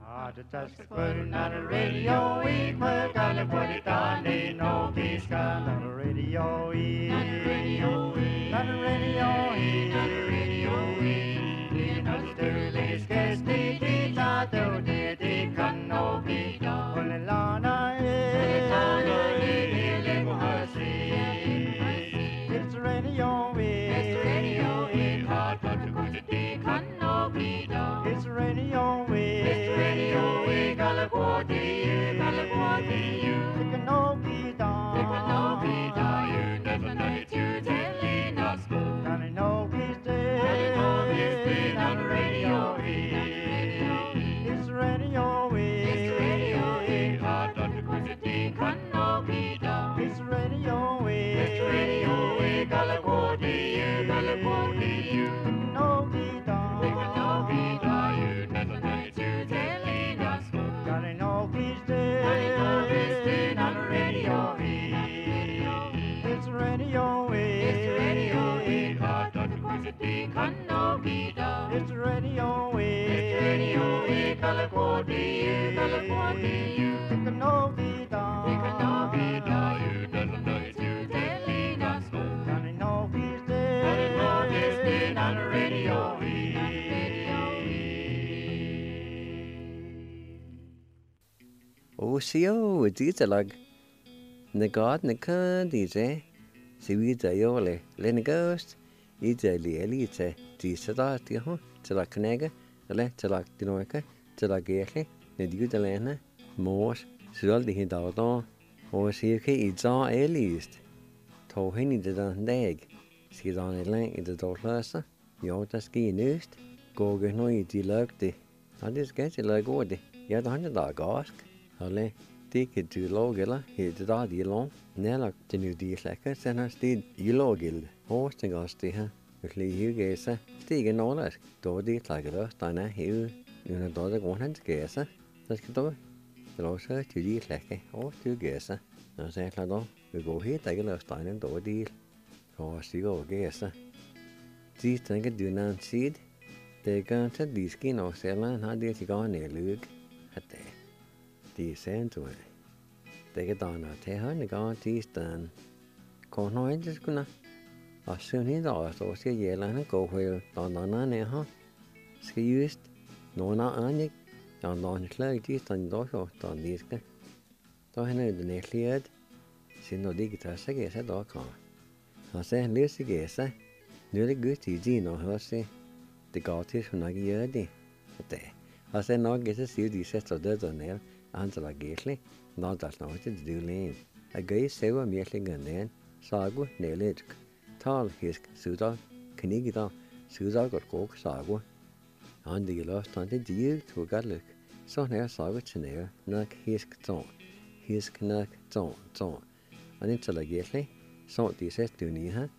Just putting on the radio, we put on the put it on, they know he's got on the radio, on the radio, on the radio, on the radio, in the Sterling Sketch, they out there, they can know be done. Only Lana, it's the radio, it's the radio, hard but to go to the can know be done. It's the radio, it's the radio, Galaguati, you can know be done. You can know be done, you never know it, you telling us go. Can I know he's dead? On the radio, it's the radio, it's the radio, hard but to go to the can know be done. It's the radio, Galaguati, you can know be done. You can know be done, you never know it, you telling us go. Can I know he's dead? On the radio, it's the radio, it's the radio, hard but to go to the can know be done. It's the radio, Galaguati, you can know be done. You can know be done, you never know it, you telling us go. Can I know he's dead? Can I know he's dead on the radio? Osio, it's a log. The god, the candies, eh? See, we the yole, Lenny Ghost, it's a it's a decent, to like Canega, the left to like Dinoica, to like Gayke, the Dudalena, Morse, Sul the Hidaldo, or see if it's all at least. Told Henny the done dag. She's on a link in the daughter, you ought to ski news. Go get no eat the luck. I just get it like what you had $100 ask. Hale, take it to Logilla, hit the daddy along. Nella, the new deslacker, send us the Yellow hosting us the her. If you guess, stick and all that. Do the like us, Dana, you know, daughter 100 guess. Let's get over. The loser to the slacker, or to guess. I say, we go here, take a little stein and do a deal. Or see, go guess. These things do not seed. They can't set the skin or sell and how did you go on there, Luke? At there. The same to it. They get on a tear and go on these done. Can't know it just gonna. As soon as I saw see yellow and go where on there, huh? Ski used. No, not on it. Don clerk this on the door, on this guy. Don't know the next year. See no digital guess at all. I say, Lucy guess, nearly good to Gino, her say. The goddess who not year day. I say, no, get to see the sets of dirt on there, answer like gately, not that's not to do lane. A gay several merely gun then, sago, nail it. Tall his suda, canigita, suda got coke, sago. On the last on the deal to got look. So now sago to nail, knock his zone. His knack zone. And it's like gately. Så de ses du ni her.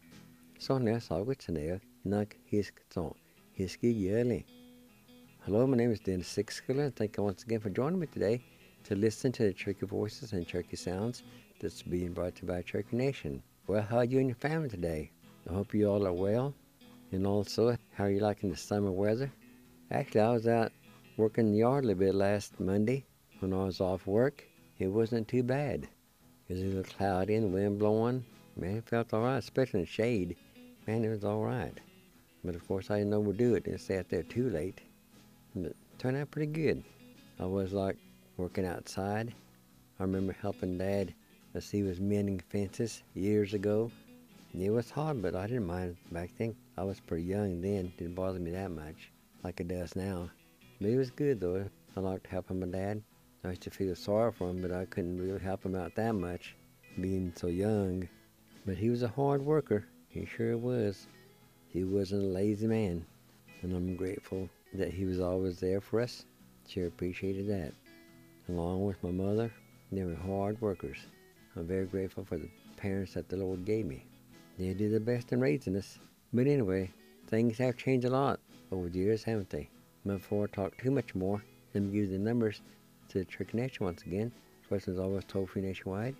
Så når jeg sager til nære, nok hisk så. Hisk yearly. Hello, my name is Dan Sixkiller. Thank you once again for joining me today to listen to the Cherokee voices and Cherokee sounds that's being brought to you by Cherokee Nation. Well, how are you and your family today? I hope you all are well. And also, how are you liking the summer weather? Actually, I was out working in the yard a little bit last Monday when I was off work. It wasn't too bad. It was a little cloudy and the wind blowing. Man, it felt all right, especially in the shade. Man, it was all right. But of course, I didn't overdo it and stay out there too late. But it turned out pretty good. I was like working outside. I remember helping Dad as he was mending fences years ago. And it was hard, but I didn't mind back then. I was pretty young then. It didn't bother me that much like it does now. But it was good, though. I liked helping my dad. I used to feel sorry for him, but I couldn't really help him out that much, being so young. But he was a hard worker. He sure was. He wasn't a lazy man. And I'm grateful that he was always there for us. Sure appreciated that. Along with my mother, they were hard workers. I'm very grateful for the parents that the Lord gave me. They did their best in raising us. But anyway, things have changed a lot over the years, haven't they? But before I talk too much more, let me give you the numbers to the Cherokee Nation once again. First is always toll-free nationwide,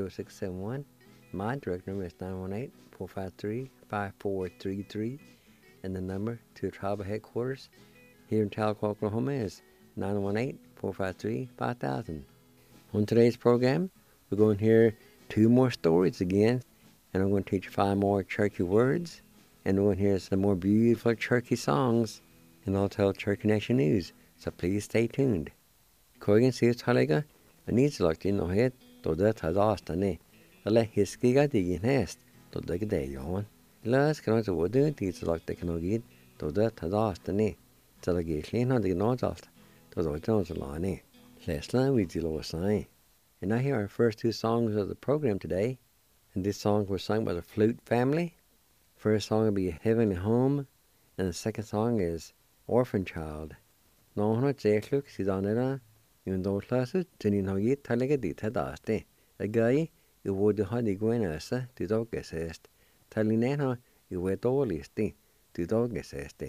1-800-256-0671. My direct number is 918-453-5433. And the number to the tribal headquarters here in Tahlequah, Oklahoma is 918-453-5000. On today's program, we're going to hear 2 more stories again, and I'm going to teach you 5 more Cherokee words, and we're going to hear some more beautiful Cherokee songs, and I'll tell Cherokee Nation news, so please stay tuned. Koigan sier Tahlequah, and needs like in the head, to the Tadastane, the let his giga digging nest, to the day on. Last cannot the wood, these like the canoe get, to the Tadastane, till the gate clean on the north, to the Jones line. Last line we deal with sign. And now here are our first 2 songs of the program today. And this song was sung by the Flute Family. First song will be Heavenly Home. And the second song is Orphan Child. No one would say, look, she's on it. Even though classes, Jenny no get Tahlequah di Tadaste. A guy, you would the honey guenasa, the dog assessed. Talinena, you were dollisti, the dog assessed.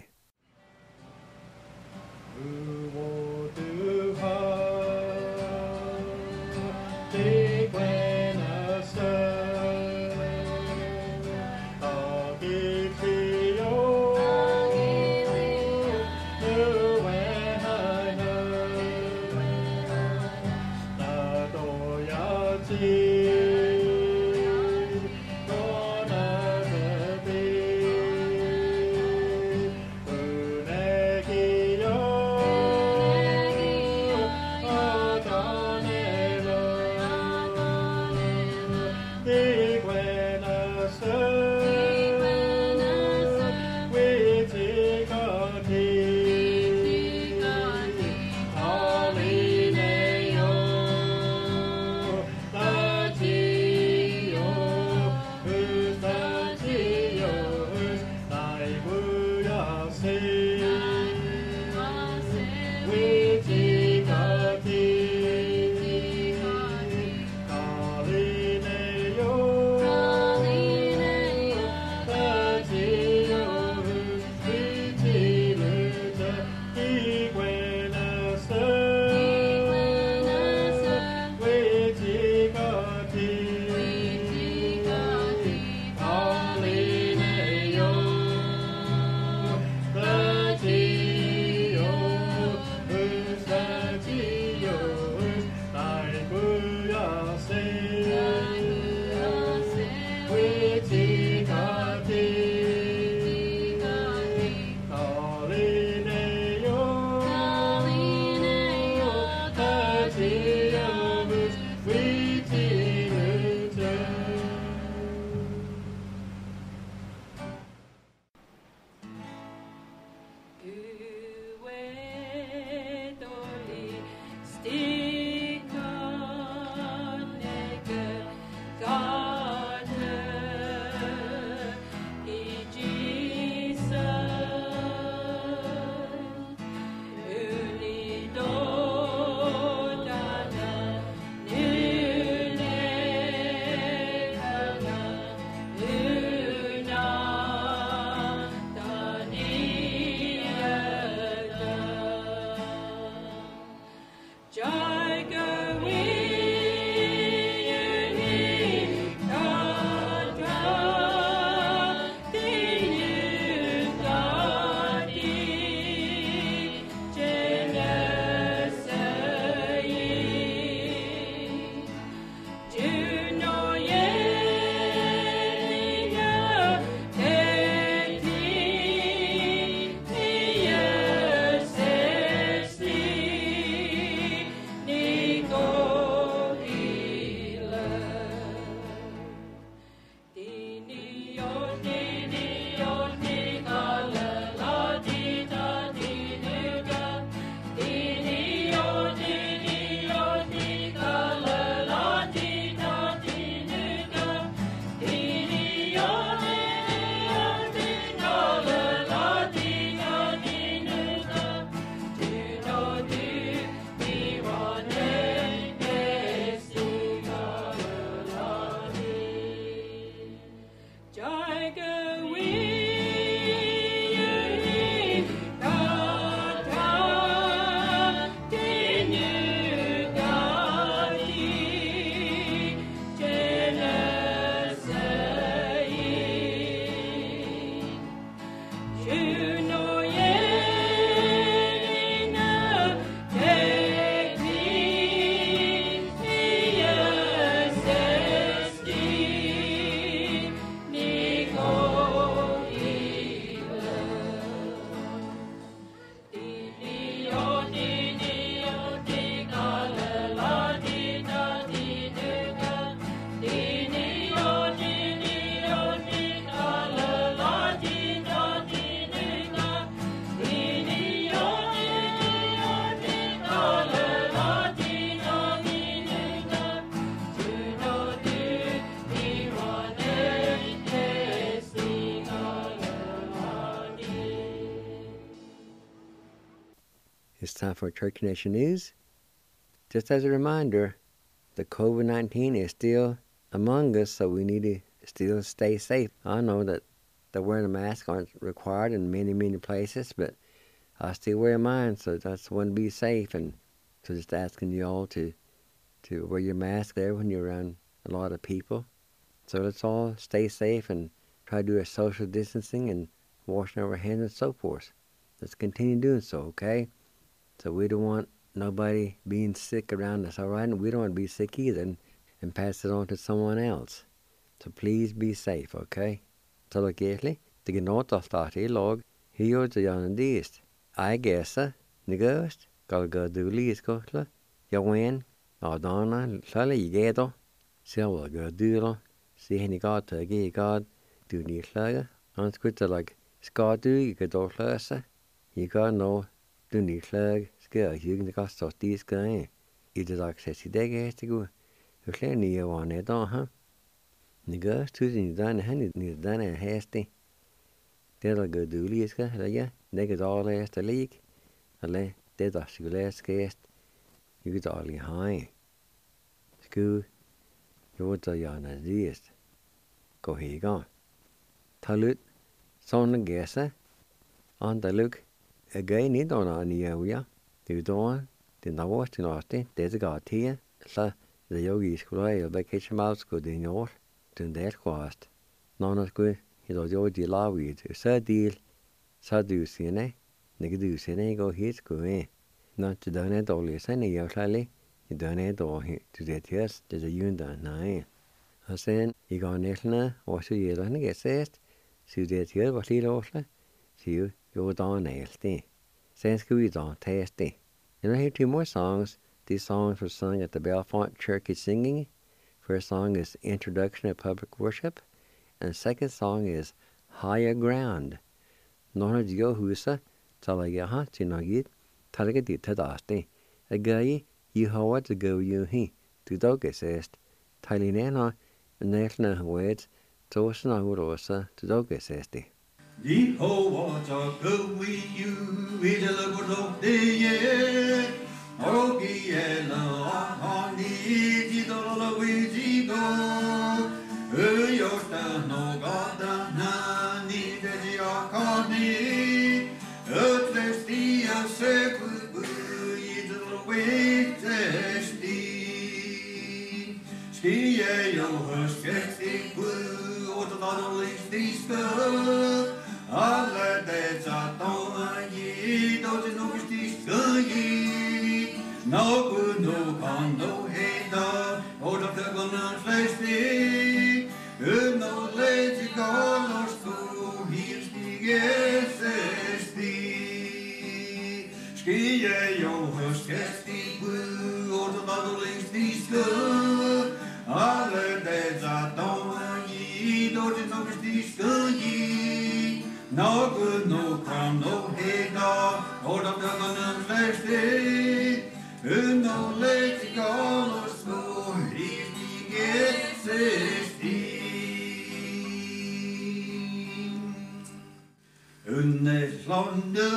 It's time for Church Nation News. Just as a reminder, the COVID-19 is still among us, so we need to still stay safe. I know that the wearing a mask aren't required in many, many places, but I still wear mine, so that's one, be safe. And so just asking you all to wear your mask there when you're around a lot of people. So let's all stay safe and try to do a social distancing and washing our hands and so forth. Let's continue doing so, okay? So we don't want nobody being sick around us, all right? And we don't want to be sick either and pass it on to someone else. So please be safe, okay? So look, Ashley, the genota started log, he was the young deist. I guess, Nigost, Galgadulis Kotla, Yawan, Aldana, Sally Gato, Silver Gadula, see any god to gay god, do need slugger, unscripted like Scadu, you could all lursa, you got no. Du niet slag, skør hyggen det godt stå de skør. I det der sæt det gæste gå. Du klæder ni over net der, ha. Ni gør tusind i den han ni den er hastig. Det der gør du lige skal, eller ja, det kan der læse der lig. Eller det der skal læse gæst. Du kan der lige have. Sku. Jo der ja na diest. Gå higa. Ta lut. Sådan gæste. Andre luk. Again, ni don't know any area. Du don't. The Navas to Nasty, Desgat here, so the yogi school, a vacation mouse good in your, to that cost. None of good, he does your deal with, so deal, so do see, Nigga see, go his go in. Not to done it all, listen, you slightly, you done it all to that yes, there's a unit nine. I said, you go national, or so you don't get said, so that here was little also, so you down nasty. Since we don't tasty. And I hear two more songs. These songs were sung at the Belfont Church Singing. First song is Introduction of Public Worship. And the second song is Higher Ground. Nona Dio Husa, Talagaha, Tinagit, Talagati Tadasti. A guy, you how to go you he, to Dogesest. Talinana, National Words, Tosana Urosa, to Dogesesti. Jehovah go with you, with a little of the year. Oh, Giela, honey, Gidola, with Gido. Your stand, no God, Nani, the Giacani. At least the second, Gidola, with Testi. Ski, your sketchy, or the Lord is this. Alle dessa tongi, doce no stiskangi, no good, no con, no heda, or the gonna flesti, no lazy colors to hear stigesti. Skie yo skesti, or the bottle is stiska, alle dessa tongi, doce no stiskangi. No good, no crumb, no hay dog, hold up the gun and flash day. No late call or school, he's the get 16. Unne slande,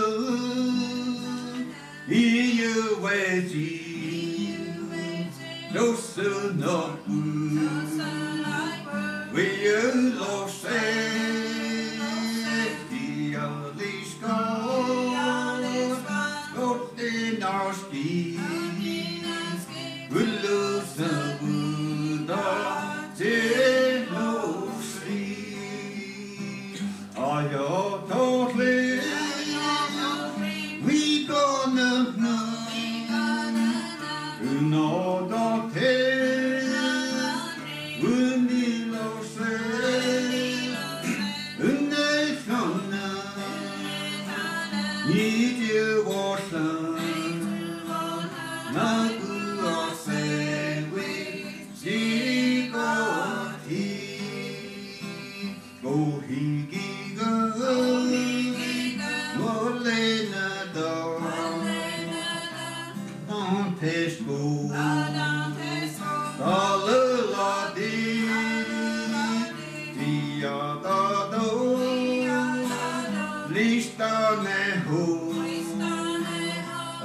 you waiting, no soon not good, we lost say.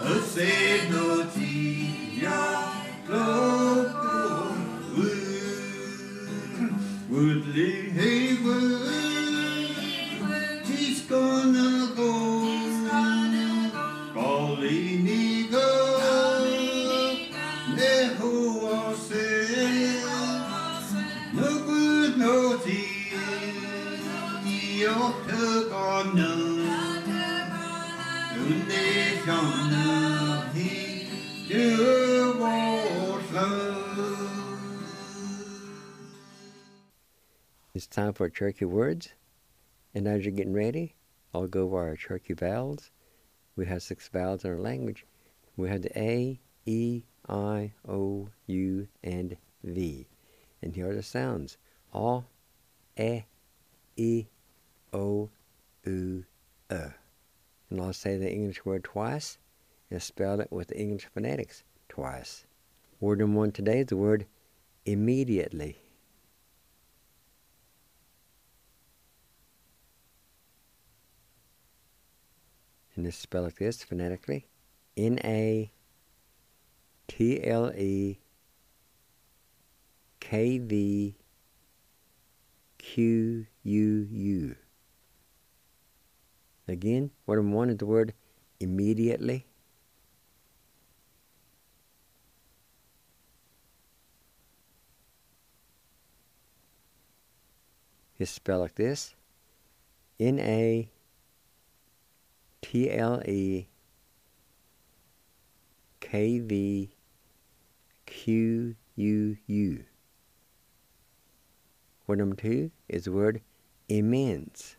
Woodley Haywood, he's gonna go. Golly nigga, neho say, no good no tea, you're gonna, unde gonna he, you won't love. It's time for Cherokee words, and as you're getting ready, I'll go over our Cherokee vowels. We have 6 vowels in our language. We have the A, E, I, O, U, and V. And here are the sounds. A, E, O, U, And I'll say the English word twice and spell it with the English phonetics twice. Word number 1 today is the word immediately. And it's spelled like this phonetically. N-A-T-L-E-K-V-Q-U-U. Again, word number 1 is the word immediately. It's spelled like this. N-A-T-L-E-K-V-Q-U-U. Word number 2 is the word immense.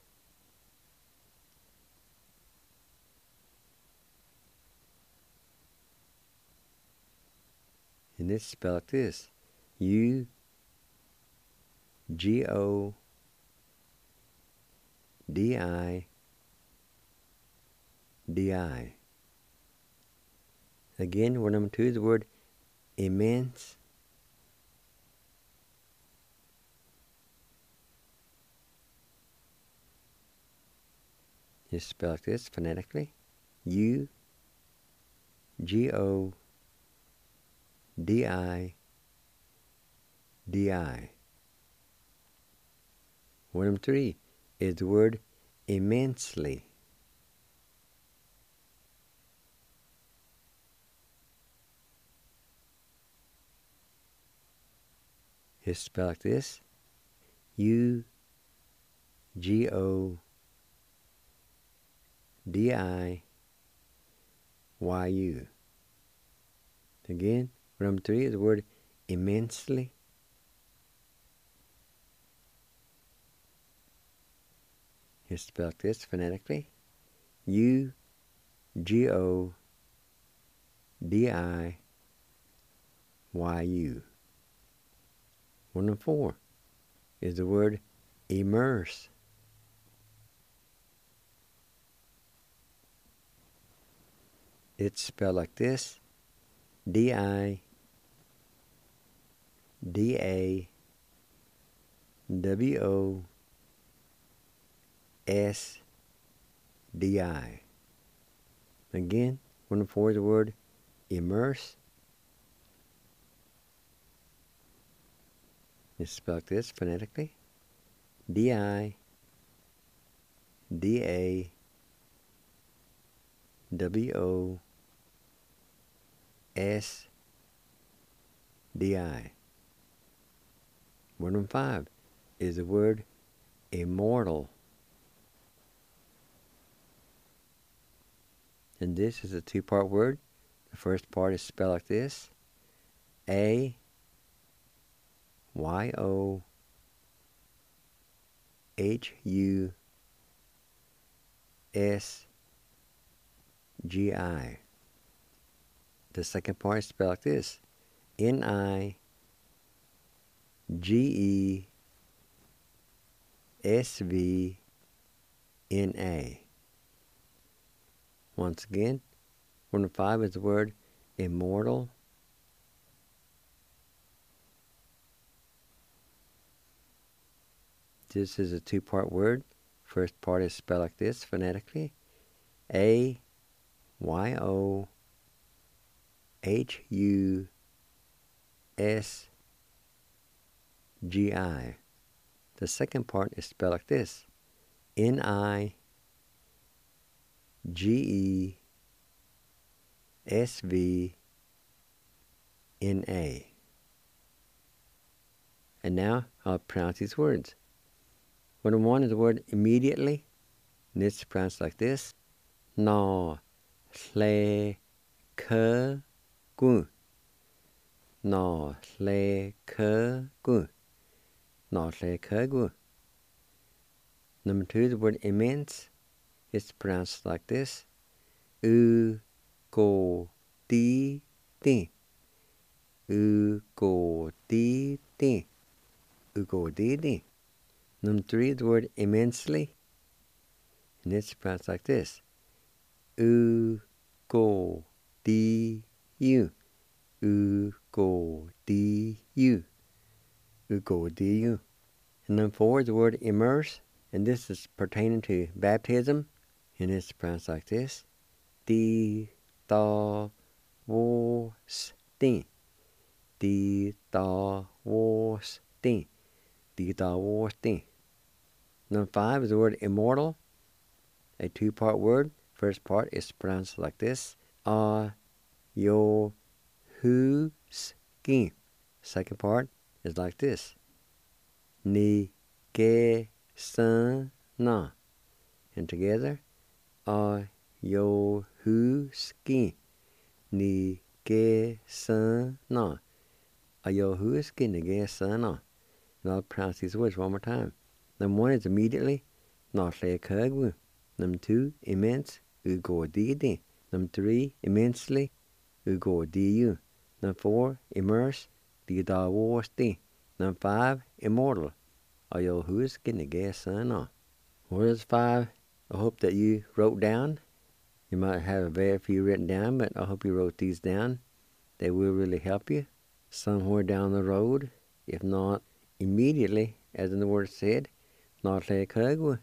And it's spelled like this. U-G-O-D-I-D-I. Again, word number 2 is the word immense. It's spelled like this phonetically. U-G-O-D-I-D-I. Word number 3 is the word immensely. It's spelled like this. U-G-O-D-I-Y-U. Again, word number 3 is the word immensely. It's spelled like this phonetically. U-G-O-D-I-Y-U. Word number 4 is the word immerse. It's spelled like this. D-I-D-A-W-O-S-D-I. Again, word number 4 is the word immerse. It's spelled like this phonetically. D-I-D-A-W-O-S-D-I. Word number 5 is the word immortal. And this is a 2-part word. The first part is spelled like this. A-Y-O-H-U-S-G-I. The second part is spelled like this. N-I-G-E-S-V-N-A. Once again, word number 5 is the word immortal. This is a 2-part word. First part is spelled like this phonetically. A-Y-O-H-U-S-G-I. H-U-S-G-I. The second part is spelled like this. N-I-G-E-S-V-N-A. And now I'll pronounce these words. Word one is the word immediately, and it's pronounced like this. No, hle, ke, gu. No, hle, ke, gu. No, hle, ke, gu. Number two, the word immense. It's pronounced like this. U, go, di, di. U, go, di, di. U, go, di, di. Number three, the word immensely. And it's pronounced like this. U, go, di, u. U, go, di, u. U, go, di, u. And number four, the word immerse. And this is pertaining to baptism. And it's pronounced like this. Di, da, wo, sti. Di, da, wo, sti. Di, da, wo, sti. Number five is the word immortal. A two-part word. First part is pronounced like this. A, yo, hu, ski. Second part is like this. Ni, ge, san, na. And together. A, yo, hu, ski. Ni, ge, san, na. A, yo, hu, ski, ni, ge, san, na. And I'll pronounce these words one more time. Number one is immediately. Na, hle, ke, gu. Number two, immense. U, go, di, di. Number three, immensely. U, go, di, u. Number four, immerse. Di, da, wo, sti. Number five, immortal. A, yo, hu, ski, ni, ge, san, na. Words five, I hope that you wrote down. You might have a very few written down, but I hope you wrote these down. They will really help you somewhere down the road. If not immediately, as in the word said, not you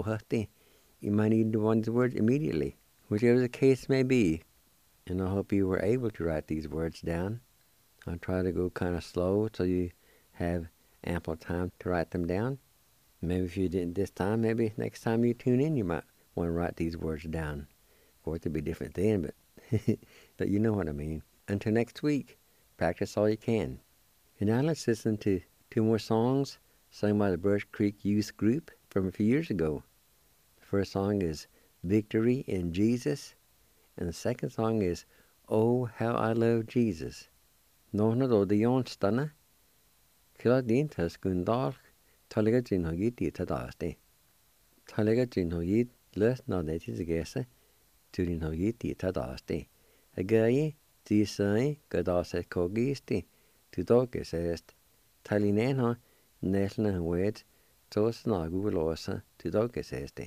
might need one of these words immediately, whichever the case may be. And I hope you were able to write these words down. I'll try to go kind of slow so you have ample time to write them down. Maybe if you didn't this time, maybe next time you tune in, you might want to write these words down. Of course, it'll be different then, but but you know what I mean. Until next week, practice all you can. And now let's listen to two more songs sung by the Birch Creek Youth Group from a few years ago. The first song is Victory in Jesus, and the second song is Oh, How I Love Jesus. Nóna do de Jónstana, Kila Dintas Gundal, Talega Jinhogit Tadaste. Talega Jinhogit Les Nadetis Gesa, Turinhogit Tadaste. A gay, Tisai, Gadase Kogisti, Tudoges est, Talinena, Nesna Wed, Tos Nagu Losa, Tudoges este.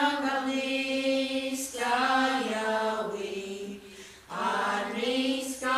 Sky.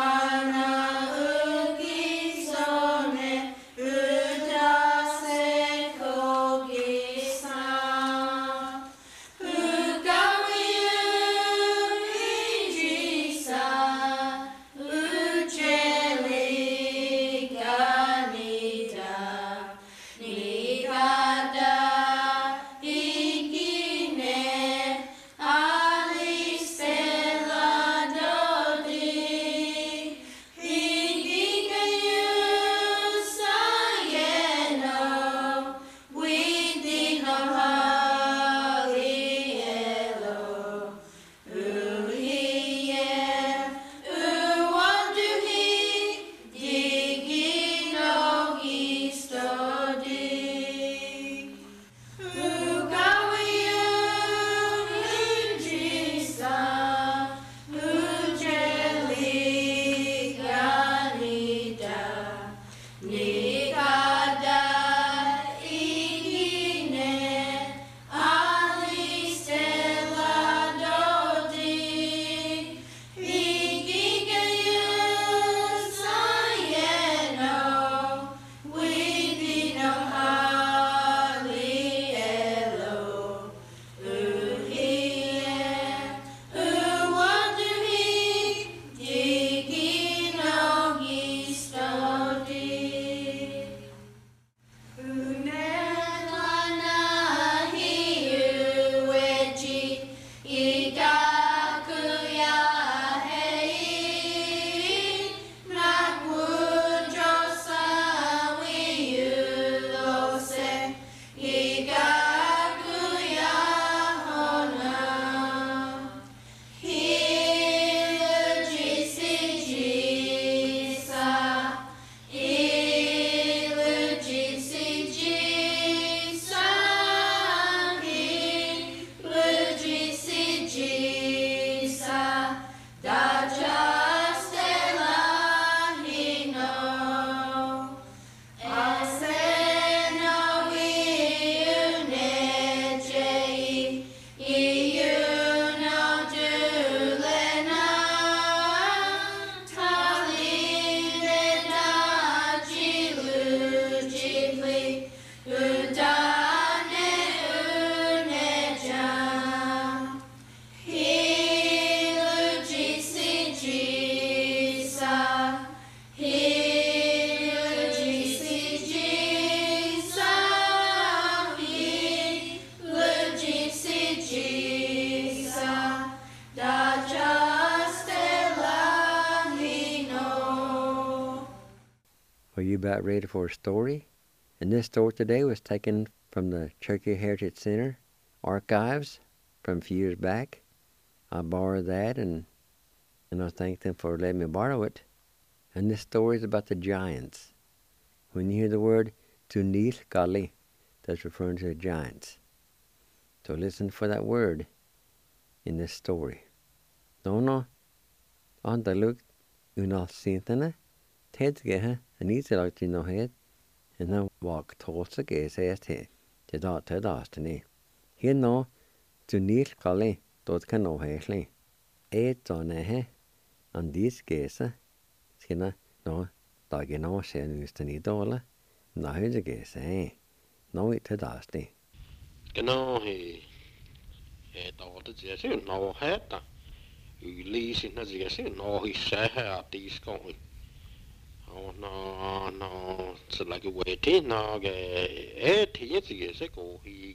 Are you about ready for a story? And this story today was taken from the Cherokee Heritage Center archives from a few years back. I borrowed that, and I thank them for letting me borrow it. And this story is about the giants. When you hear the word Tunil Kali, that's referring to the giants. So listen for that word in this story. Dono on the look unal sintana, Ted geha, and easy like to know head, and then walk towards the gaze as he. The daughter dastiny. Here no Tunil Kali, dot can no hashly. Eight on a he, and these gaze, skinna no, dog in all shen used to need dollar. No, here's a gaze, eh? No, it to dusty. No, he thought that yes, you know, had you leasing as yes, you know, he said, these going. Oh, no, it's like a waiting now, 8 years ago, he.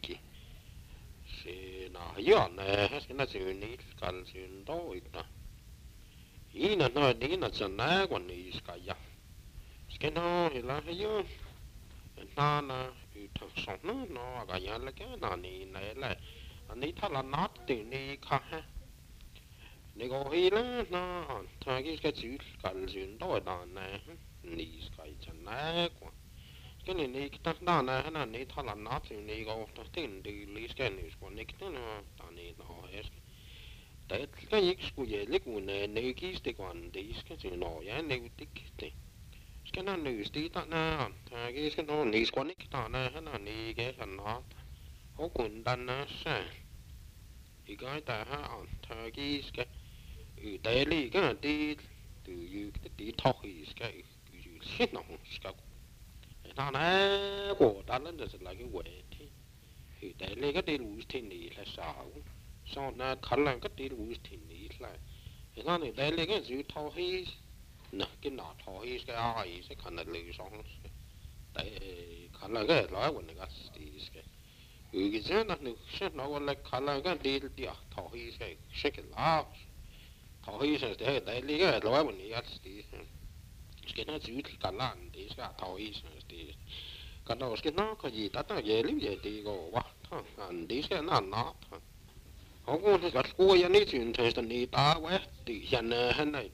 See, now, you're not you need consume do it. Ina no, Dina, it's a nag when he's got ya. Skin on, he like you. Nana, you took some no, I got young again, I need a Anita not to need car. Nego healer, no, Turkish gets you, consume do it on there. Knees guides a nag one. Can you need that down there and I need to not to need off the thing, do you least get news one nick dinner? I need no ask. That can you school your lick when a naked stick one, these can you know, yeah, they would take. Can I news that now? I guess can only squat nick down there and I need get a knot. How couldn't done that, sir? You got that on turkeys get you daily gonna did do you the talk is get you shit no scout. And on a go down there's like a way. You daily got the loose tinny less out. So now color got the loose tinny like. And on the daily gets you talk his. No, cái nọ thôi cái ai sẽ khả năng lưu xong tại khả năng cái nói của người ta thì cái cái gì nó sẽ nói là khả năng cái đi đi thôi cái sẽ cái lá thôi sẽ để đại lý cái nói của người ta thì cái nó chịu cả lan thì cái thôi thì cái đó cái nó cái gì ta về lý về thì có quá anh đi cái nó họ cũng cái cô nhà này chuyện thời gian đi ta vậy thì hiện nay này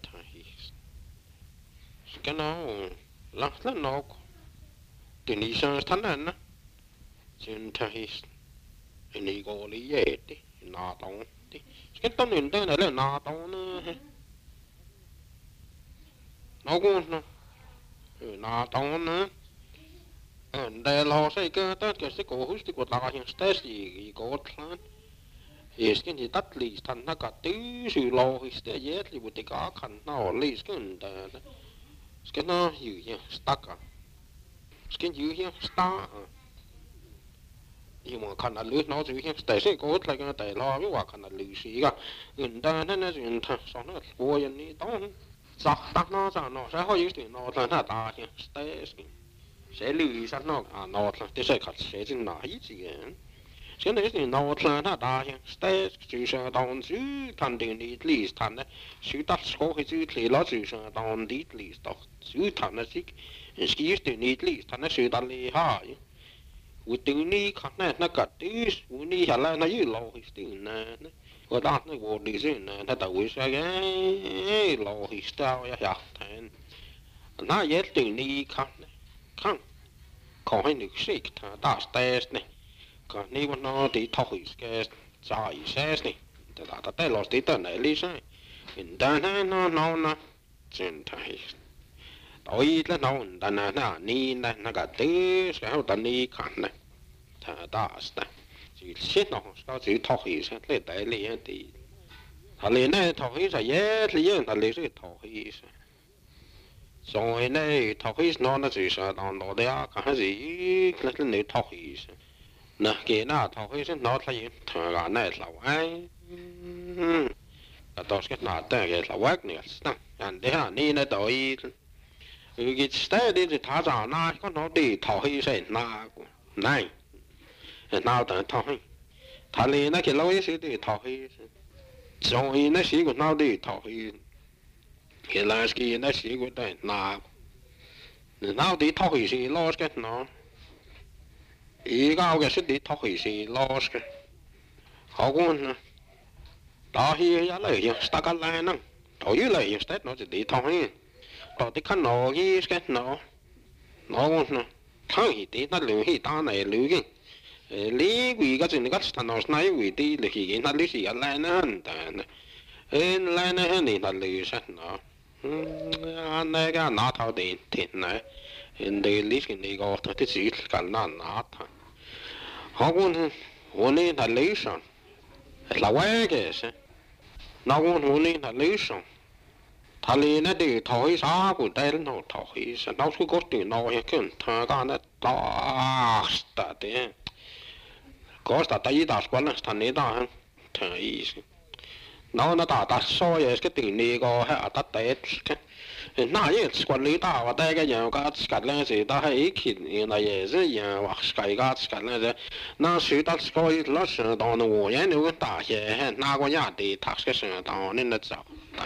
cái nó lắc lắc nó thì đi sang thằng này nè trên thay này có lý gì đi nọ tông đi cái tông này đây là nọ tông nữa nó cũng nọ tông nữa đây là sai cái tất cả cái cổ hút cái cổ ta hiện stress gì cổ thằng cái gì tắt lì thằng nó cả tứ sự lo thì sẽ dễ thì một cái khăn nó lì cái cái nóอยู่เนี่ย stuck อ่ะ cáiอยู่เนี่ย stuck อ่ะ nhưng mà khăn là lưới nóอยู่เนี่ย แต่sẽ có lại cáiแต่รอไม่ว่าkhăn là lưới gì cả người ta nên là chuyện thật sao nó qua vậy này đó sắp tắt nó sao nó sẽ hơi chuyện nó là nó taเนี่ย sẽ lưới sao nó nó là thế sẽ khát sẽ chừng nào hết gì cái này thì nó là nó taเนี่ย chỉ là đòn chứ thành tiền đi lì thành đấy sự tắt số cái chữ thì nó chỉ là đòn đi lì đó sự thành nó chỉ cái từ đi lì thành nó sự tắt lì ha với từ ní khát này nó cả từ với ní hả là nó như lâu cái từ này và đó nó vô đi chứ này nó tạo cái cái lâu cái sao ya ya thành nó dễ từ ní khát này khát còn hay được xịt thà ta stress này còn nếu nó thì thôi cái trái xét này ta tay lót tí tận này lý sai hiện tại nó trên thay tối là nó ta ni nó cả tứ cái hậu tận ni khăn này ta này chỉ xét nó sao chỉ thôi xét lấy đại lý thì thà lý này thôi sẽ dễ lý thà lý sẽ thôi rồi này thôi nó chỉ là nó đấy cái gì cái này thôi nè cái nào thôi sẽ nó thấy thằng gà này là ai đó cái nào cái là quét này anh đấy à ni này tội cái stay đi thì thả ra na có nó đi thôi sẽ na này nào tận thôi thà li nó cái lối sẽ đi thôi rồi nó sẽ của nó đi thôi cái là cái nó sẽ của đây na nào đi thao hủy gì lo cái nó ý cao cái sự đi thao hủy gì lo cái họ cũng đó hi ya lại hiện ta cái này nè thôi như lại hiện nó chỉ đi thao hi đó thì khăn nó cái nó cũng nó thao hi đi nó lưu hi ta này lưu cái lý quỷ cái chuyện cái nó nói quỷ đi là khi nó lý gì cái này nè lại này thì nó lưu sát nó anh này cái nó thao đi thì này để lý cái này có thật sự cái nó họ cũng hôm nay là lý sao là vậy cái gì nó cũng hôm nay là lý sao thà lý nó đi thôi sao cũng đây nó thôi sao nó cứ có tiền nó hay cái thằng cái nó to đấy có ta tay ta quan là thằng này ta thằng ý nó ta soi cái tiền này có hay ta tết cái nãy giờ quản lý ta và đây cái nhà cái lên gì ta hay khi này giờ gì nhà hoặc cái lên gì nó suy ta coi nó sẽ đào nó vô nhà nếu cái ta sẽ na có nhà thì thắc cái sẽ đào nên nó sao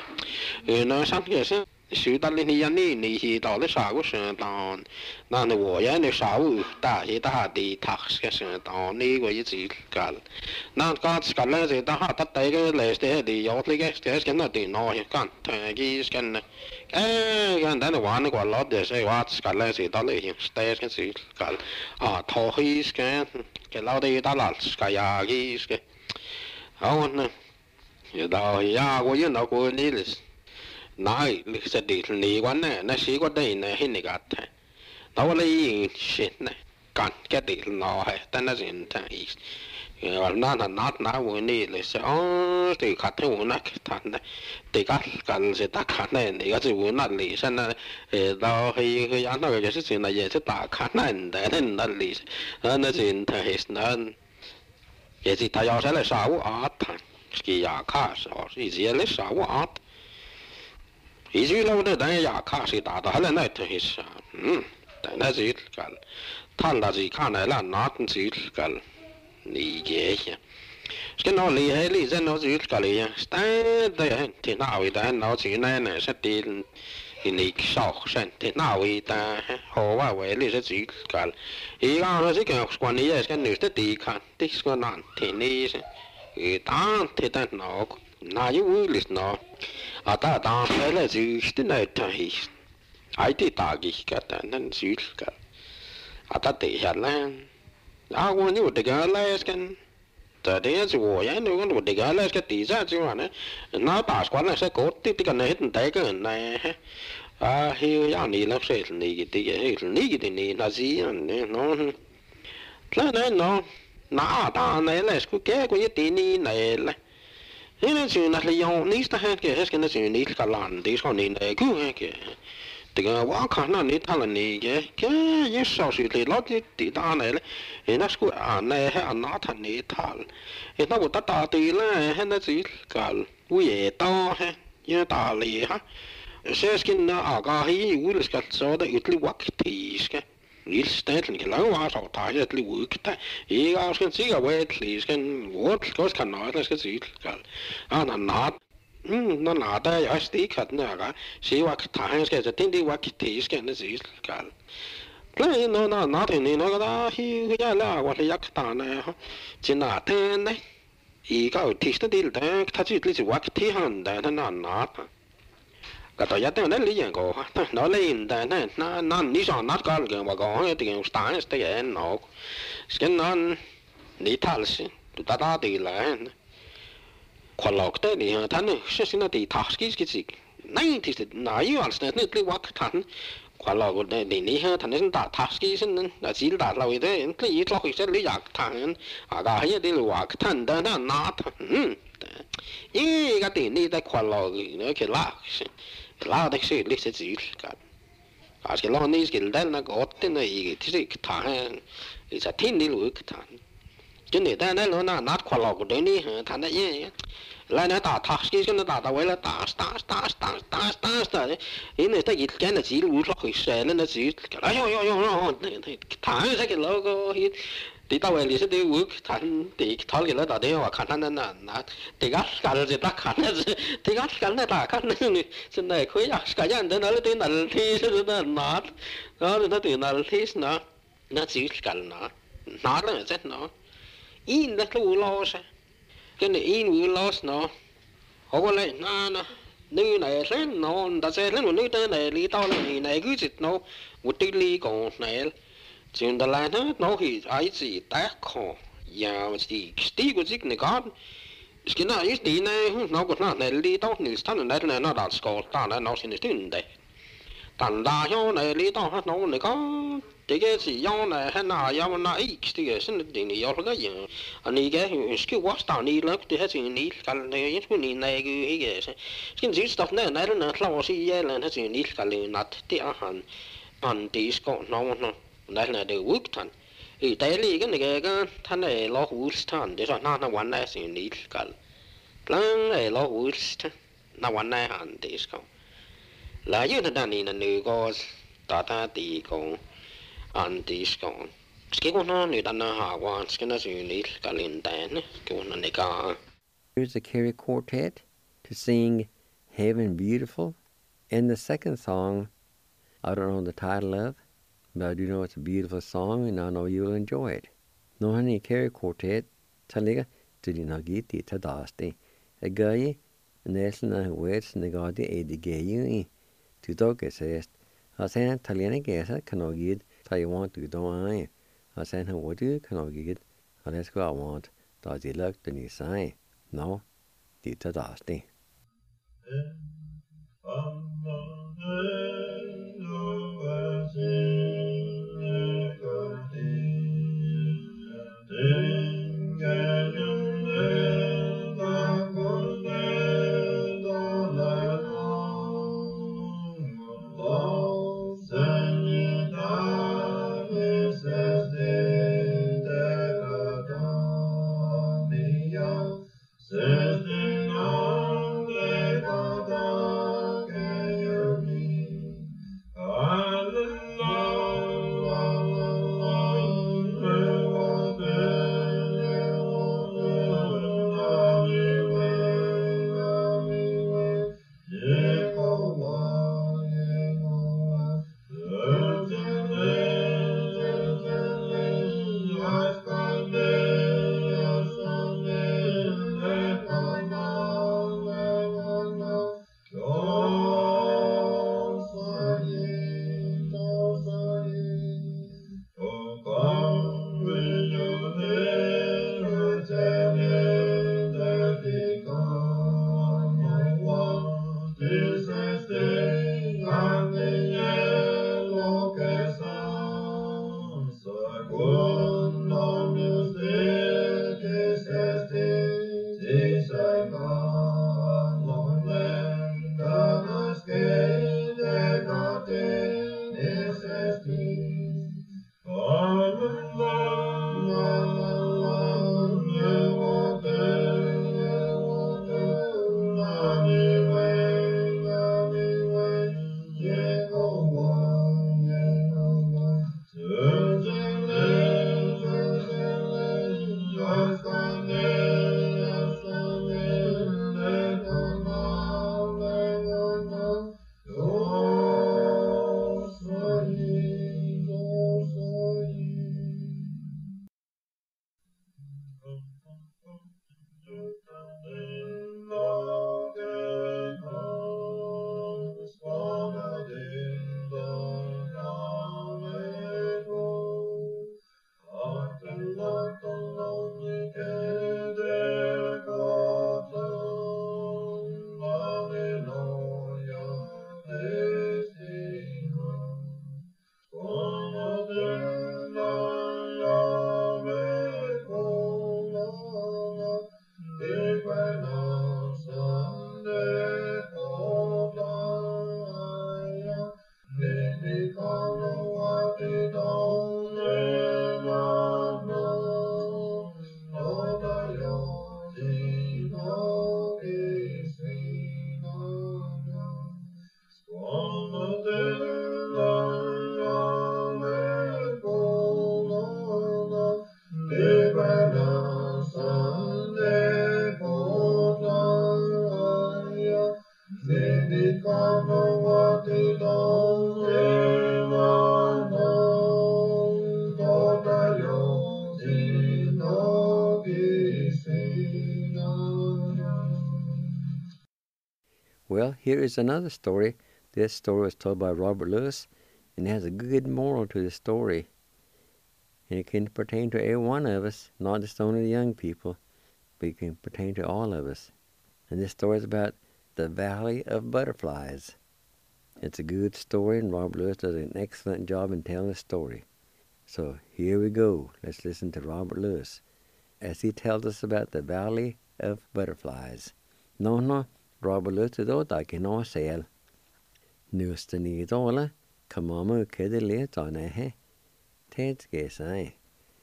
nó sáng cái sẽ suy ta lên nhà này thì đào nó sao cái sẽ đào na nó vô nhà nó sao ta thì ta thì thắc cái sẽ đào này cái gì cái na cái lên gì ta ta tay cái lấy thì có cái nó thì nó cái cái này cái đó là玩個 lot 嘅，所以話個咧是到你用 stage 嘅時個拖起嘅，個老啲打爛個呀嘅，好呢，又到呀我有那個你咧，那你實啲你講呢，那是個啲呢係你個睇，那我你先呢，幹個啲攞係，但係先睇。那我呢嚟說哦，對卡睇我那看呢，對卡看是打看呢，你個就我那嚟先呢，到去那個就是先那也是打看呢，那嚟，那先睇那，也是他要是來殺我啊，他佢牙卡是哦，以前來殺我啊，以前老的但牙卡是打到後來那睇殺，但那是個，他那是看來那那是個。理解呀，cái nó lý hay lý dân nó chỉ cái lý ya, tại thì nào vậy ta nó chỉ này này sẽ tiền thì lý sau sen thì nào vậy ta họว่าvậy lý sẽ chỉ cái ý nó chỉ cái quan lý cái nữ sẽ đi看đi cái nạn thì lý thì ta nó như lý nó ta phải là chỉ cái này thôi ai thì ta cái ta nên chỉ cái ta để hết là我你我这个来跟，这点是我呀，那个我这个来个地下就完了，那大关那些搞的这个那很大个那，还要你那些你个的，你个的你那是那那大那来个给个一点你那来，那是那里用你是那个，那是你个烂的说你那个那个。这个我看那你他了你个也少许的老的地大来了，那是个那还拿他你他了，那我大的了，那是个我也大哈，也大了哈，现在那个嘿，我是个说的有点我提是个。你是但是你老话说他也里我看，一个是这个我里是跟我看那那是这个，那拿。nó nãy đây ở tí khát nữa cả, xí hoặc thằng cái tin đi hoặc thì cái nó gì cả, cái nó thì nó cái đó hi cái là hoặc là yak ta này ha, chỉ là thế này, ý cái thì nó đi đấy,他只是hoặc thì hắn đấy nó nãy, cái đó nhất nó lý giải có, nó lên đấy nó ní sao nó cái cái mà có cái style cái nó, cái nó ní thal gì, ta đi lại. Khoa học đấy thì thằng này sẽ xin là thì thắc cái gì này thì nãy giờ là nó cái vác thằng khoa học đấy thì này thằng này đã thắc cái gì là chỉ đã lâu đấy cái gì lo cái lý giải thằng cái hay đi vác thằng đó nó nát cái thì này tại khoa học nó cái lá đấy sẽ lý sẽ gì cả cái lo này cái đấy nó có tên này thì thằng thì sẽ thiên đi lùi cái thằng cho nên ta nói nó nát khoa học đấy ní thằng đấy lại nó ta thắc cái nó ta vậy là ta đấy ý này ta cái này chỉ lùi lo cái xe nó chỉ ai yo thằng cái logo thì tao về lý sẽ đi work thằng thì tháo cái đó tao đi vào khăn thằng nè thì gắt cái gì ta khăn thì gắt cái này ta khăn này xin này khuyết cái gì đó nó thì nó thì nó nó nó thì nó thì nó chỉ cái nó là chết nó in đó lu lo sao cái này in lu lo nó họ có lại nó nữ này lên nó ta sẽ lên một nữ tên này lý tao là này cứ dịch nó một tí lý còn này chuyện đó là nó thì ai chỉ tác khó ya chỉ tí của dịch này con cái nào ít tí này nó cũng là này lý tao này thằng này nó đã score ta là nó xin tin đấy thằng đa số này lý tao nó này có thì cái gì do này hay là do nó ít thì cái xin định này do cái gì anh ấy cái skill watch tao này lớp thì hết chuyện này cái này ít cái này cái cái gì stuff này này nó lao xí là hết chuyện này cái này nát thì anh tí score nó đây là đều work thành thì đây là cáiท่านไอ้ล้อ work ท่านเดี๋ยวน่าวันได้สิ่งนี้กันแล้วไอ้ล้อ work น่าวันได้หันเดี๋ยวก็แล้วยังท่านนี่นั่นนี่ก็ตาตีของอันเดี๋ยวก็สกิลคนนั้นนี่ท่านหาว่าสกิลนั้นสิ่งนี้กันเล่นแต่เนี่ยสกิลนั้นนี่ก็ Here's the Carey Quartet to sing Heaven Beautiful. And the second song, I don't know the title of, but I do know it's a beautiful song, and I know you'll enjoy it. No honey Carey Quartet, Taliga, did you not get it to Dusty? A guy, Nelson and West, and the god the Eddie Gay, to dog assist. I said, Taliana guess I cannot get, tell you want to, don't I? I said, what do you cannot get? Let's go, I want. Does he look, then you say, no, did to Dusty. Says here is another story. This story was told by Robert Lewis, and it has a good moral to the story. And it can pertain to every one of us, not just only the young people, but it can pertain to all of us. And this story is about the Valley of Butterflies. It's a good story, and Robert Lewis does an excellent job in telling the story. So here we go. Let's listen to Robert Lewis as he tells us about the Valley of Butterflies. No, Robert Lewis er da ikke nå sel. Nusten I dåle, kamama kødde litt av nehe. Tedske seg.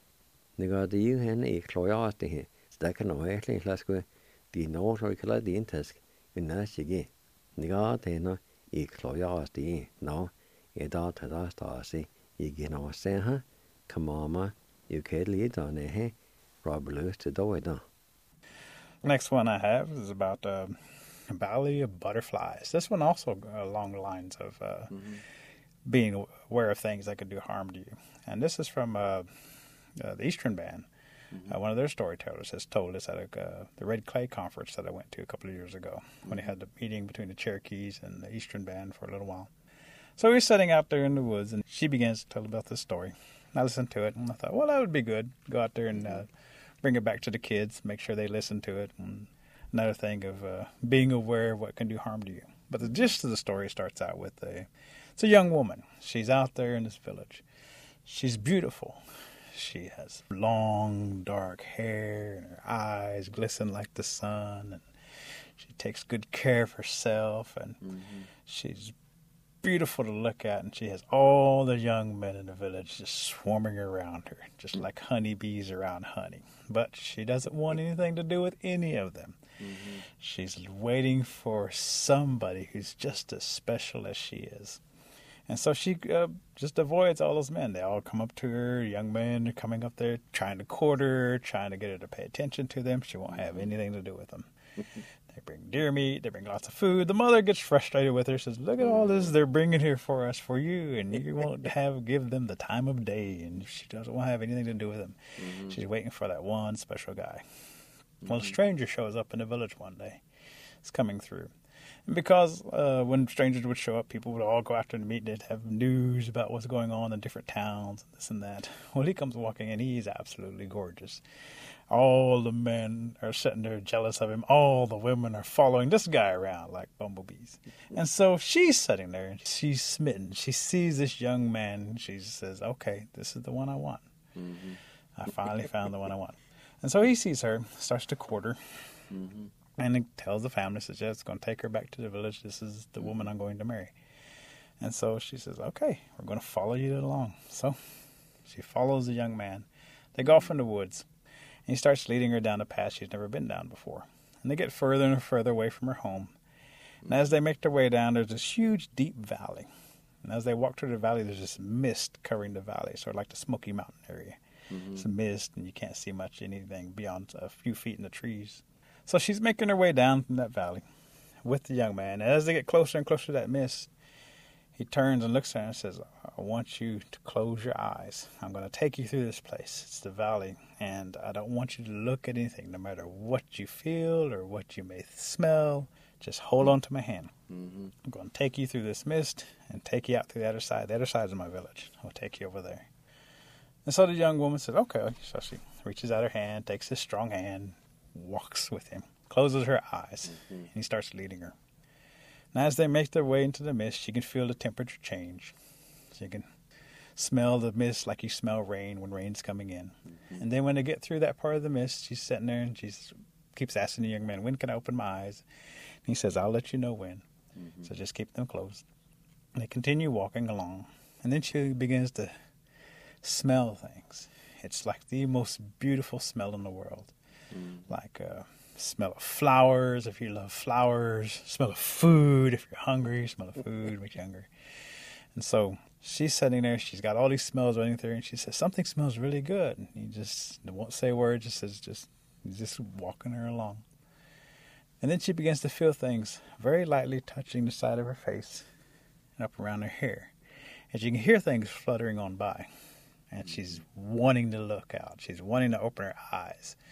Når det jo henne I klojast det så det kan nå egentlig slaske de nå så ikke la din task, unna ikke. Når det henne I klojast det nå, da til da stasi, I nå se her, kamama, jo kødde litt av nehe. Robert Lewis to da. Next one I have is about Valley of Butterflies. This one also along the lines of being aware of things that could do harm to you. And this is from the Eastern Band. One of their storytellers has told us at the Red Clay conference that I went to a couple of years ago when they had the meeting between the Cherokees and the Eastern Band for a little while. So we were sitting out there in the woods, and she begins to tell about this story. I listened to it, and I thought, well, that would be good. Go out there and bring it back to the kids, make sure they listen to it. And another thing of being aware of what can do harm to you. But the gist of the story starts out with it's a young woman. She's out there in this village. She's beautiful. She has long, dark hair, and her eyes glisten like the sun. And she takes good care of herself, and she's beautiful to look at, and she has all the young men in the village just swarming around her, just like honeybees around honey. But she doesn't want anything to do with any of them. She's waiting for somebody who's just as special as she is. And so she just avoids all those men. They all come up to her, young men are coming up there, trying to court her, trying to get her to pay attention to them. She won't have anything to do with them. They bring deer meat, they bring lots of food. The mother gets frustrated with her, says, look at all this they're bringing here for us, for you, and you won't give them the time of day, and she doesn't want to have anything to do with them. She's waiting for that one special guy. Well, a stranger shows up in the village one day. It's coming through. And because when strangers would show up, people would all go after the meet, and they'd have news about what's going on in different towns, and this and that. Well, he comes walking in, he's absolutely gorgeous. All the men are sitting there jealous of him. All the women are following this guy around like bumblebees. And so she's sitting there, and she's smitten. She sees this young man, and she says, okay, this is the one I want. I finally found the one I want. And so he sees her, starts to court her, and he tells the family, says, yeah, it's going to take her back to the village. This is the woman I'm going to marry. And so she says, okay, we're going to follow you along. So she follows the young man. They go off in the woods. And he starts leading her down a path she's never been down before. And they get further and further away from her home. And as they make their way down, there's this huge, deep valley. And as they walk through the valley, there's this mist covering the valley, sort of like the Smoky Mountain area. It's a mist, and you can't see much anything beyond a few feet in the trees. So she's making her way down from that valley with the young man. And as they get closer and closer to that mist, he turns and looks at her and says, I want you to close your eyes. I'm going to take you through this place. It's the valley, and I don't want you to look at anything, no matter what you feel or what you may smell. Just hold on to my hand. I'm going to take you through this mist and take you out to the other side. The other side is my village. I'll take you over there. And so the young woman says, okay. So she reaches out her hand, takes his strong hand, walks with him, closes her eyes, and he starts leading her. And as they make their way into the mist, she can feel the temperature change. She can smell the mist like you smell rain when rain's coming in. And then when they get through that part of the mist, she's sitting there and she keeps asking the young man, when can I open my eyes? And he says, I'll let you know when. So just keep them closed. And they continue walking along. And then she begins to smell things. It's like the most beautiful smell in the world. Like smell of flowers, if you love flowers. Smell of food, if you're hungry. Smell of food, makes you hungry. And so she's sitting there. She's got all these smells running through, and she says, something smells really good. And he just won't say a word, he's just walking her along. And then she begins to feel things very lightly touching the side of her face and up around her hair. And she can hear things fluttering on by. And she's wanting to look out. She's wanting to open her eyes.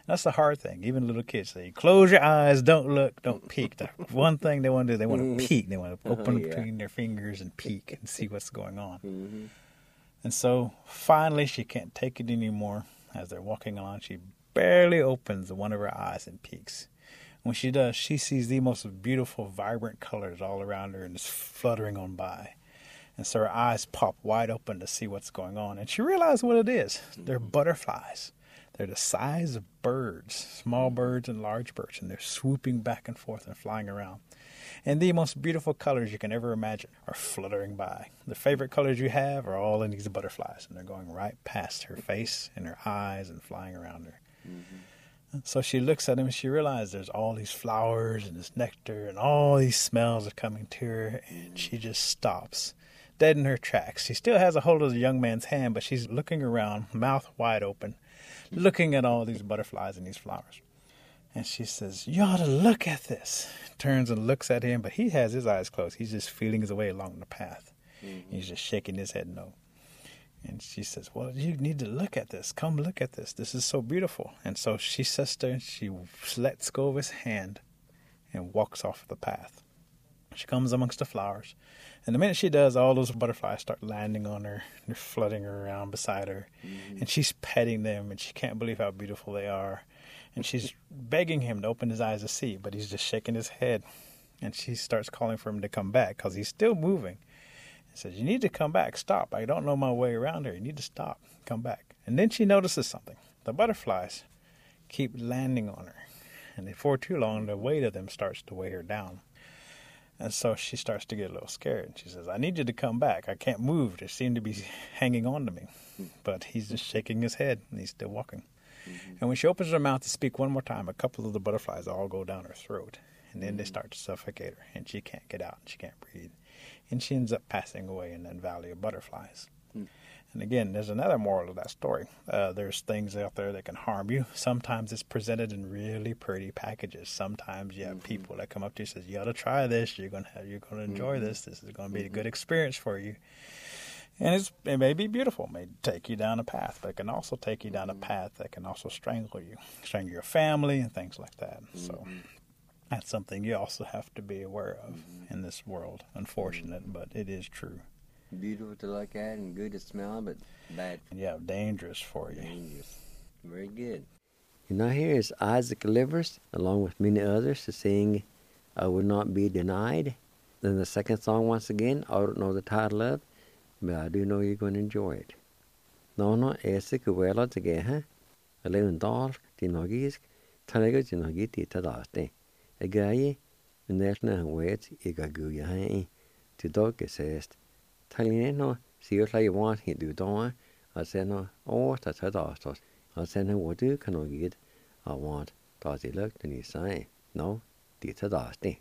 That's the hard thing. Even little kids say, close your eyes, don't look, don't peek. The one thing they want to do, they want to peek. They want to open between their fingers and peek and see what's going on. Mm-hmm. And so finally she can't take it anymore. As they're walking along, she barely opens one of her eyes and peeks. When she does, she sees the most beautiful, vibrant colors all around her and is fluttering on by. And so her eyes pop wide open to see what's going on. And she realizes what it is. They're butterflies. They're the size of birds, small birds and large birds. And they're swooping back and forth and flying around. And the most beautiful colors you can ever imagine are fluttering by. The favorite colors you have are all in these butterflies. And they're going right past her face and her eyes and flying around her. Mm-hmm. So she looks at him and she realizes there's all these flowers and this nectar and all these smells are coming to her. And she just stops, dead in her tracks. She still has a hold of the young man's hand, but she's looking around, mouth wide open, looking at all these butterflies and these flowers. And she says, you ought to look at this. Turns and looks at him, but he has his eyes closed. He's just feeling his way along the path. Mm-hmm. He's just shaking his head no. And she says, well, you need to look at this. Come look at this. This is so beautiful. And so she says to him, she lets go of his hand and walks off the path. She comes amongst the flowers. And the minute she does, all those butterflies start landing on her. They're flooding around beside her. Mm-hmm. And she's petting them, and she can't believe how beautiful they are. And she's begging him to open his eyes to see, but he's just shaking his head. And she starts calling for him to come back because he's still moving. He says, you need to come back. Stop. I don't know my way around here. You need to stop. Come back. And then she notices something. The butterflies keep landing on her. And before too long, the weight of them starts to weigh her down. And so she starts to get a little scared. She says, I need you to come back. I can't move. They seem to be hanging on to me. But he's just shaking his head, and he's still walking. Mm-hmm. And when she opens her mouth to speak one more time, a couple of the butterflies all go down her throat. And then they start to suffocate her, and she can't get out, and she can't breathe. And she ends up passing away in that valley of butterflies. Mm. And again, there's another moral of that story. There's things out there that can harm you. Sometimes it's presented in really pretty packages. Sometimes you have people that come up to you and says, you ought to try this. You're going to enjoy this. This is going to be a good experience for you. And it may be beautiful. It may take you down a path, but it can also take you down a path that can also strangle you, strangle your family and things like that. So that's something you also have to be aware of in this world. Unfortunate, but it is true. Beautiful to look at and good to smell, but bad. Yeah, dangerous for you. Dangerous. Very good. And now here is Isaac Livers, along with many others, to sing I Will Not Be Denied. Then the second song, once again, I don't know the title of, but I do know you're going to enjoy it. No, ese que vuela te geha, a leun dar, ti nogis, talega ti nogiti tadaste. A gaye, and there's no wait, igaguya hai, to dog assessed. Talineno, see what I want he do don't I said no, oh, that's a dastos. I said no, what do can I get? I want, does he look and he say, no, it's a daste.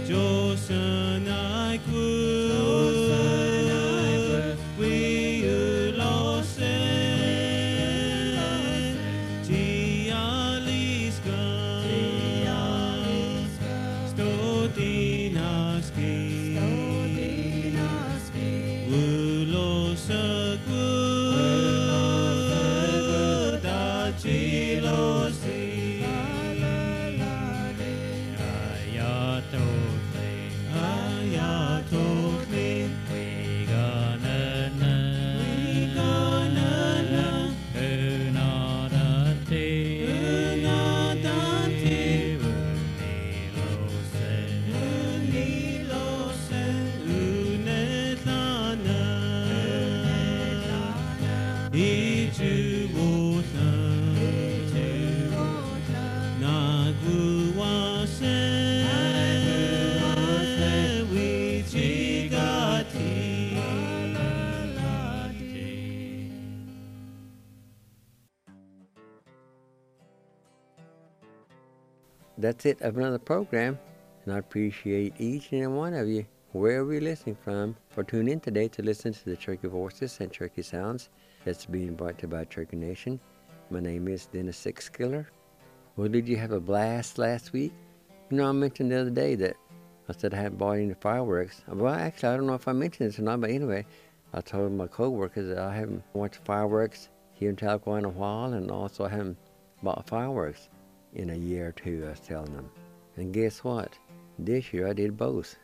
That's it of another program, and I appreciate each and every one of you, wherever you're listening from, for tuning in today to listen to the Cherokee Voices and Cherokee Sounds that's being brought to you by Cherokee Nation. My name is Dennis Sixskiller. Well, did you have a blast last week? You know, I mentioned the other day that I said I hadn't bought any fireworks. Well, actually, I don't know if I mentioned this or not, but anyway, I told my co-workers that I haven't watched fireworks here in Tahlequah in a while, and also I haven't bought fireworks in a year or two, I was telling them. And guess what? This year I did both.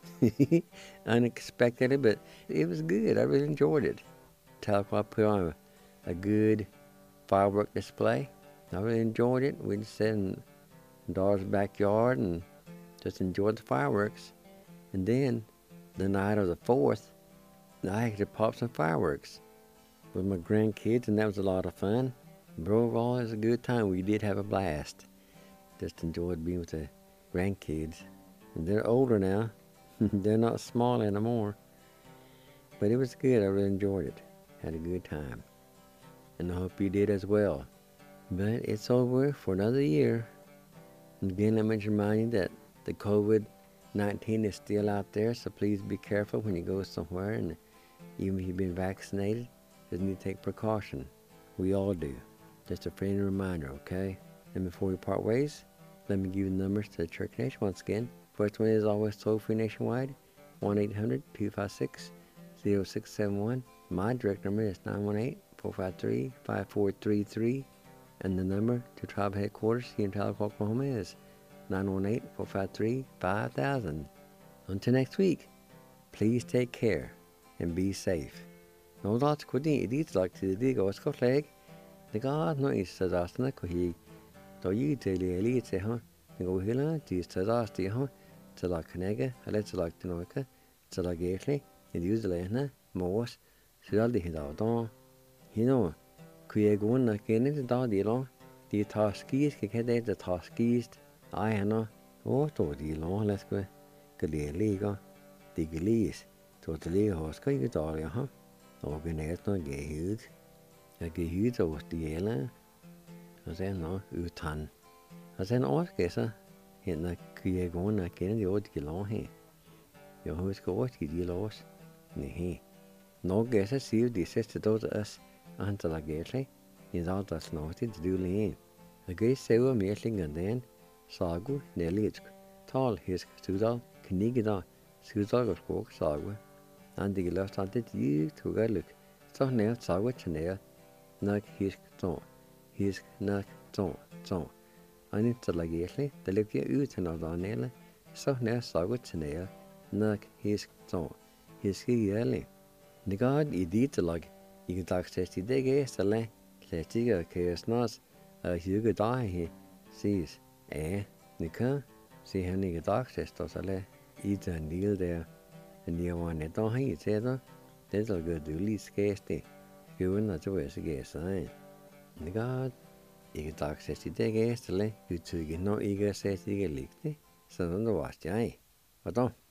Unexpectedly, but it was good. I really enjoyed it. Tahlequah put on a good firework display. I really enjoyed it. We just sat in Daughter's backyard and just enjoyed the fireworks. And then, the night of the 4th, I actually popped some fireworks with my grandkids, and that was a lot of fun. But overall, it was a good time. We did have a blast. Just enjoyed being with the grandkids. And they're older now. They're not small anymore. But it was good. I really enjoyed it. Had a good time. And I hope you did as well. But it's over for another year. And again, let me just remind you that the COVID-19 is still out there, so please be careful when you go somewhere. And even if you've been vaccinated, you need to take precaution. We all do. Just a friendly reminder, okay? And before we part ways, let me give you the numbers to the Cherokee Nation once again. First one is always toll-free nationwide, 1-800-256-0671. My direct number is 918-453-5433. And the number to Tribe Headquarters here in Tahlequah, Oklahoma is 918-453-5000. Until next week, please take care and be safe. No lots could eat like to the go flag. The God no is Sadasana Kohi. Do you tell you elite say, huh? The go hilla, tis Sadasti, huh? Tala Kanega, a letter like Tinoka, Tala Gately, and use the Lena, Morse, Sidaldi Hidaldon. You know, Kuyagun like any the Dodilon, the Toskis, Kikade, the Toskis, I know, or to the long, let's go, Galia, the Galees, to the Leo Hoska, you dolly, huh? Organized no gay huge. A gay huge over the airline. I said, no, Utan. I said, all guesser, in the Kuyagon, I can't the old Gilon here. Your host go what you lost. Nay, no guesser see the sister to us until I get is all that's noted to do lean. A great sailor meeting and then Sagu, Nelitsk, tall his Sudal, Knigida, Sudal of Cork Sagu. And the left handed you to go look. So now Sagu Chanel, Nak his ton, his nak ton. And it's a lagately, the look you out and out on Nella. So now Sagu Chanel, Nak his ton, his yearly. The God, he did the log. You can talk to the day, the lay, let you go, chaos not. You could die here. Sees, Nika, see how you talk to the eat and deal there. And you want it on each other, there's a good duly scarcely. You will not always get sign. The God, you can talk 60 days, you two get no eager says you get licked, so don't watch the eye. But don't.